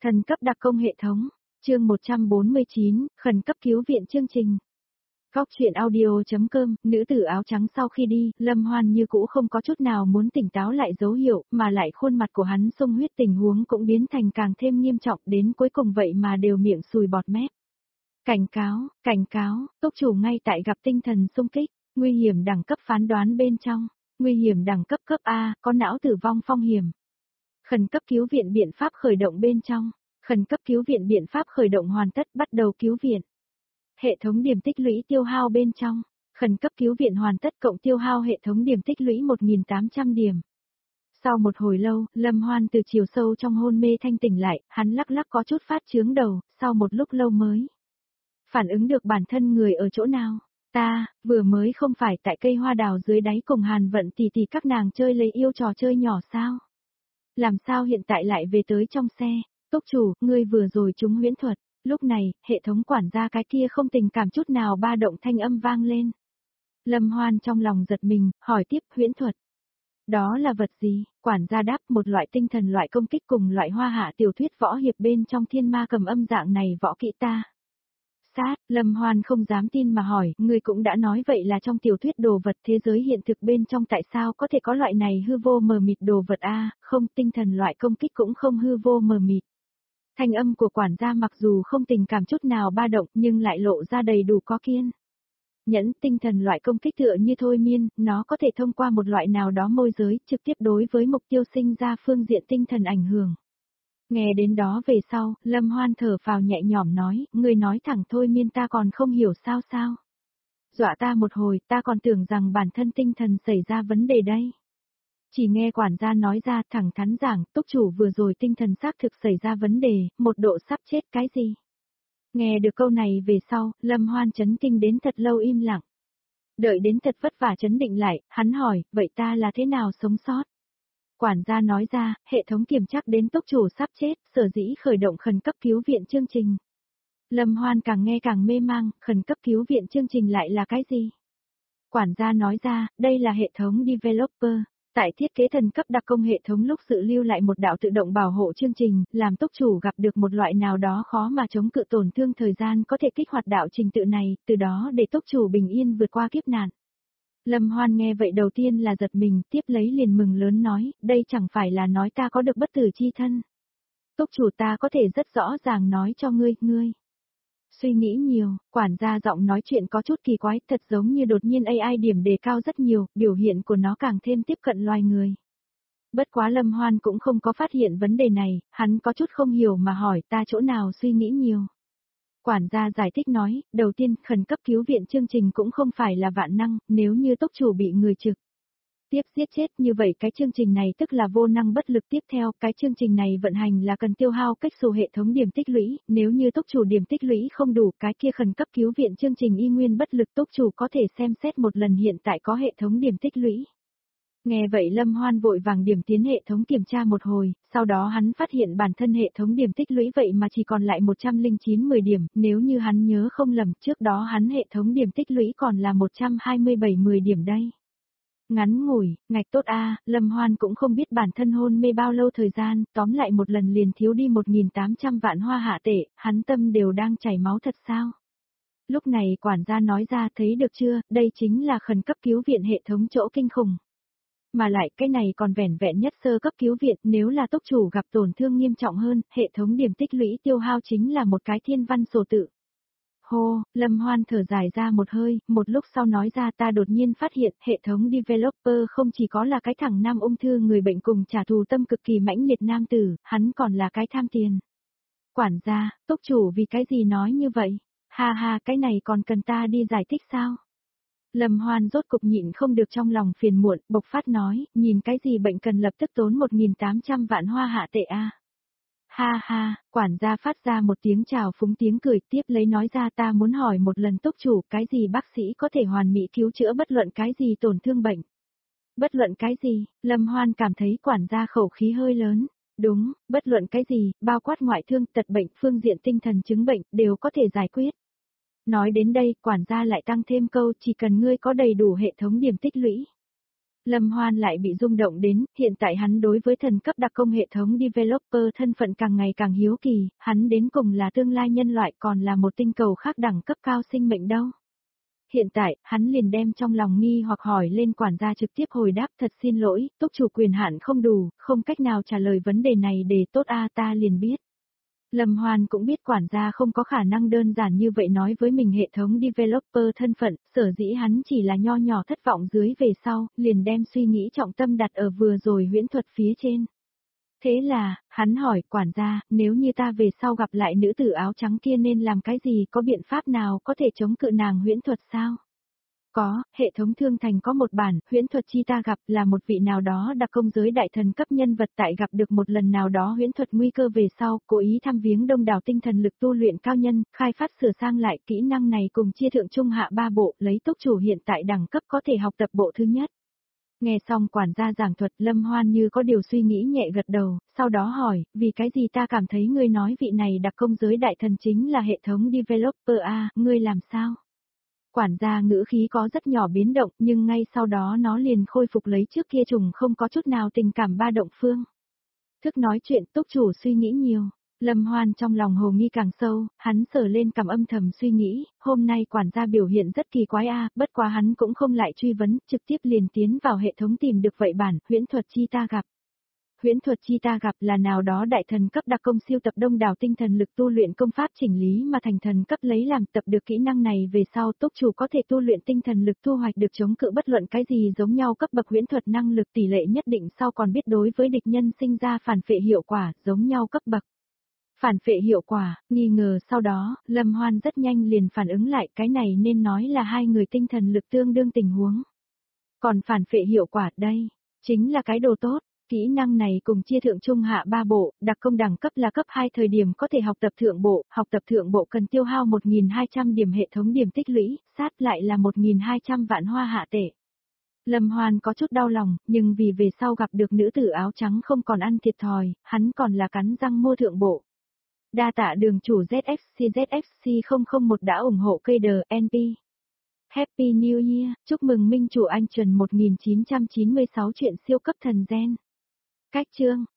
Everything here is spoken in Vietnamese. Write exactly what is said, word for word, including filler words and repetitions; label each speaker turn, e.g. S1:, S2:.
S1: Thần cấp đặc công hệ thống, chương một trăm bốn mươi chín, khẩn cấp cứu viện chương trình. Góc chuyện audio.com, nữ tử áo trắng sau khi đi, Lâm Hoan như cũ không có chút nào muốn tỉnh táo lại dấu hiệu, mà lại khuôn mặt của hắn xung huyết tình huống cũng biến thành càng thêm nghiêm trọng đến cuối cùng vậy mà đều miệng sùi bọt mép. Cảnh cáo, cảnh cáo, túc chủ ngay tại gặp tinh thần xung kích, nguy hiểm đẳng cấp phán đoán bên trong, nguy hiểm đẳng cấp cấp A, có não tử vong phong hiểm. Khẩn cấp cứu viện biện pháp khởi động bên trong, khẩn cấp cứu viện biện pháp khởi động hoàn tất bắt đầu cứu viện. Hệ thống điểm tích lũy tiêu hao bên trong, khẩn cấp cứu viện hoàn tất cộng tiêu hao hệ thống điểm tích lũy một nghìn tám trăm điểm. Sau một hồi lâu, Lâm Hoan từ chiều sâu trong hôn mê thanh tỉnh lại, hắn lắc lắc có chút phát chướng đầu, sau một lúc lâu mới phản ứng được bản thân người ở chỗ nào. Ta, vừa mới không phải tại cây hoa đào dưới đáy cùng Hàn Vận tỷ tỷ các nàng chơi lấy yêu trò chơi nhỏ sao? Làm sao hiện tại lại về tới trong xe? Túc chủ, ngươi vừa rồi trúng huyễn thuật. Lúc này, hệ thống quản gia cái kia không tình cảm chút nào ba động thanh âm vang lên. Lâm Hoan trong lòng giật mình, hỏi tiếp huyễn thuật. Đó là vật gì? Quản gia đáp một loại tinh thần loại công kích cùng loại hoa hạ tiểu thuyết võ hiệp bên trong thiên ma cầm âm dạng này võ kỹ ta. Sát, Lâm Hoan không dám tin mà hỏi, ngươi cũng đã nói vậy là trong tiểu thuyết đồ vật thế giới hiện thực bên trong tại sao có thể có loại này hư vô mờ mịt đồ vật a? Không, tinh thần loại công kích cũng không hư vô mờ mịt. Thanh âm của quản gia mặc dù không tình cảm chút nào ba động nhưng lại lộ ra đầy đủ có kiên. Nhẫn tinh thần loại công kích tựa như thôi miên, nó có thể thông qua một loại nào đó môi giới trực tiếp đối với mục tiêu sinh ra phương diện tinh thần ảnh hưởng. Nghe đến đó về sau, Lâm Hoan thở phào nhẹ nhõm nói, ngươi nói thẳng thôi miên ta còn không hiểu sao sao. Dọa ta một hồi, ta còn tưởng rằng bản thân tinh thần xảy ra vấn đề đây. Chỉ nghe quản gia nói ra thẳng thắn giảng, túc chủ vừa rồi tinh thần xác thực xảy ra vấn đề, một độ sắp chết cái gì. Nghe được câu này về sau, Lâm Hoan chấn kinh đến thật lâu im lặng. Đợi đến thật vất vả chấn định lại, hắn hỏi, vậy ta là thế nào sống sót? Quản gia nói ra, hệ thống kiểm chắc đến túc chủ sắp chết, sở dĩ khởi động khẩn cấp cứu viện chương trình. Lâm Hoan càng nghe càng mê mang, khẩn cấp cứu viện chương trình lại là cái gì? Quản gia nói ra, đây là hệ thống developer. Tại thiết kế thần cấp đặc công hệ thống lúc sự lưu lại một đạo tự động bảo hộ chương trình, làm túc chủ gặp được một loại nào đó khó mà chống cự tổn thương thời gian có thể kích hoạt đạo trình tự này, từ đó để túc chủ bình yên vượt qua kiếp nạn. Lâm Hoan nghe vậy đầu tiên là giật mình, tiếp lấy liền mừng lớn nói, đây chẳng phải là nói ta có được bất tử chi thân. Túc chủ ta có thể rất rõ ràng nói cho ngươi, ngươi. Suy nghĩ nhiều, quản gia giọng nói chuyện có chút kỳ quái, thật giống như đột nhiên a i điểm đề cao rất nhiều, biểu hiện của nó càng thêm tiếp cận loài người. Bất quá Lâm Hoan cũng không có phát hiện vấn đề này, hắn có chút không hiểu mà hỏi ta chỗ nào suy nghĩ nhiều. Quản gia giải thích nói, đầu tiên khẩn cấp cứu viện chương trình cũng không phải là vạn năng, nếu như túc chủ bị người trực tiếp giết chết như vậy cái chương trình này tức là vô năng bất lực tiếp theo, cái chương trình này vận hành là cần tiêu hao cách xù hệ thống điểm tích lũy, nếu như túc chủ điểm tích lũy không đủ cái kia khẩn cấp cứu viện chương trình y nguyên bất lực túc chủ có thể xem xét một lần hiện tại có hệ thống điểm tích lũy. Nghe vậy Lâm Hoan vội vàng điểm tiến hệ thống kiểm tra một hồi, sau đó hắn phát hiện bản thân hệ thống điểm tích lũy vậy mà chỉ còn lại một trăm lẻ chín mười điểm, nếu như hắn nhớ không lầm trước đó hắn hệ thống điểm tích lũy còn là một trăm hai mươi bảy mười điểm đây. Ngắn ngủi, ngạch tốt a, Lâm Hoan cũng không biết bản thân hôn mê bao lâu thời gian, tóm lại một lần liền thiếu đi một nghìn tám trăm vạn hoa hạ tệ, hắn tâm đều đang chảy máu thật sao? Lúc này quản gia nói ra thấy được chưa, đây chính là khẩn cấp cứu viện hệ thống chỗ kinh khủng. Mà lại cái này còn vẻn vẹn nhất sơ cấp cứu viện, nếu là túc chủ gặp tổn thương nghiêm trọng hơn, hệ thống điểm tích lũy tiêu hao chính là một cái thiên văn sổ tự. Hô, Lâm Hoan thở dài ra một hơi, một lúc sau nói ra ta đột nhiên phát hiện hệ thống developer không chỉ có là cái thằng nam ung thư người bệnh cùng trả thù tâm cực kỳ mãnh liệt nam tử, hắn còn là cái tham tiền. Quản gia, túc chủ vì cái gì nói như vậy? Ha ha, cái này còn cần ta đi giải thích sao? Lâm Hoan rốt cục nhịn không được trong lòng phiền muộn, bộc phát nói, nhìn cái gì bệnh cần lập tức tốn một nghìn tám trăm vạn hoa hạ tệ a. Ha ha, quản gia phát ra một tiếng chào phúng tiếng cười tiếp lấy nói ra ta muốn hỏi một lần túc chủ cái gì bác sĩ có thể hoàn mỹ cứu chữa bất luận cái gì tổn thương bệnh. Bất luận cái gì, Lâm Hoan cảm thấy quản gia khẩu khí hơi lớn. Đúng, bất luận cái gì, bao quát ngoại thương tật bệnh phương diện tinh thần chứng bệnh đều có thể giải quyết. Nói đến đây, quản gia lại tăng thêm câu chỉ cần ngươi có đầy đủ hệ thống điểm tích lũy. Lâm Hoan lại bị rung động đến, hiện tại hắn đối với thần cấp đặc công hệ thống developer thân phận càng ngày càng hiếu kỳ, hắn đến cùng là tương lai nhân loại còn là một tinh cầu khác đẳng cấp cao sinh mệnh đâu. Hiện tại, hắn liền đem trong lòng nghi hoặc hỏi lên quản gia trực tiếp hồi đáp thật xin lỗi, túc chủ quyền hạn không đủ, không cách nào trả lời vấn đề này để tốt a ta liền biết. Lâm Hoan cũng biết quản gia không có khả năng đơn giản như vậy nói với mình hệ thống developer thân phận, sở dĩ hắn chỉ là nho nhỏ thất vọng dưới về sau, liền đem suy nghĩ trọng tâm đặt ở vừa rồi huyễn thuật phía trên. Thế là, hắn hỏi quản gia, nếu như ta về sau gặp lại nữ tử áo trắng kia nên làm cái gì, có biện pháp nào có thể chống cự nàng huyễn thuật sao? Có, hệ thống thương thành có một bản, huyễn thuật chi ta gặp là một vị nào đó đặc công giới đại thần cấp nhân vật tại gặp được một lần nào đó huyễn thuật nguy cơ về sau, cố ý thăm viếng đông đảo tinh thần lực tu luyện cao nhân, khai phát sửa sang lại kỹ năng này cùng chia thượng trung hạ ba bộ, lấy túc chủ hiện tại đẳng cấp có thể học tập bộ thứ nhất. Nghe xong quản gia giảng thuật Lâm Hoan như có điều suy nghĩ nhẹ gật đầu, sau đó hỏi, vì cái gì ta cảm thấy ngươi nói vị này đặc công giới đại thần chính là hệ thống developer a, ngươi làm sao? Quản gia ngữ khí có rất nhỏ biến động nhưng ngay sau đó nó liền khôi phục lấy trước kia trùng không có chút nào tình cảm ba động phương. Thức nói chuyện túc chủ suy nghĩ nhiều, Lâm Hoan trong lòng hồ nghi càng sâu, hắn sờ lên cằm âm thầm suy nghĩ, hôm nay quản gia biểu hiện rất kỳ quái a, bất quá hắn cũng không lại truy vấn, trực tiếp liền tiến vào hệ thống tìm được vậy bản, huyễn thuật chi ta gặp. Huyễn thuật chi ta gặp là nào đó đại thần cấp đặc công siêu tập đông đảo tinh thần lực tu luyện công pháp chỉnh lý mà thành thần cấp lấy làm tập được kỹ năng này về sau túc chủ có thể tu luyện tinh thần lực thu hoạch được chống cự bất luận cái gì giống nhau cấp bậc huyễn thuật năng lực tỷ lệ nhất định sau còn biết đối với địch nhân sinh ra phản phệ hiệu quả giống nhau cấp bậc. Phản phệ hiệu quả, nghi ngờ sau đó, Lâm Hoan rất nhanh liền phản ứng lại cái này nên nói là hai người tinh thần lực tương đương tình huống. Còn phản phệ hiệu quả đây, chính là cái đồ tốt. Kỹ năng này cùng chia thượng trung hạ ba bộ, đặc công đẳng cấp là cấp hai thời điểm có thể học tập thượng bộ, học tập thượng bộ cần tiêu hao một nghìn hai trăm điểm hệ thống điểm tích lũy, sát lại là một nghìn hai trăm vạn hoa hạ tệ. Lâm Hoan có chút đau lòng, nhưng vì về sau gặp được nữ tử áo trắng không còn ăn thiệt thòi, hắn còn là cắn răng mua thượng bộ. Đa tạ đường chủ Z F C Z F C không không một đã ủng hộ cây đờ en pê. Happy New Year, chúc mừng minh chủ anh Trần một nghìn chín trăm chín mươi sáu chuyện siêu cấp thần gen. Cách chương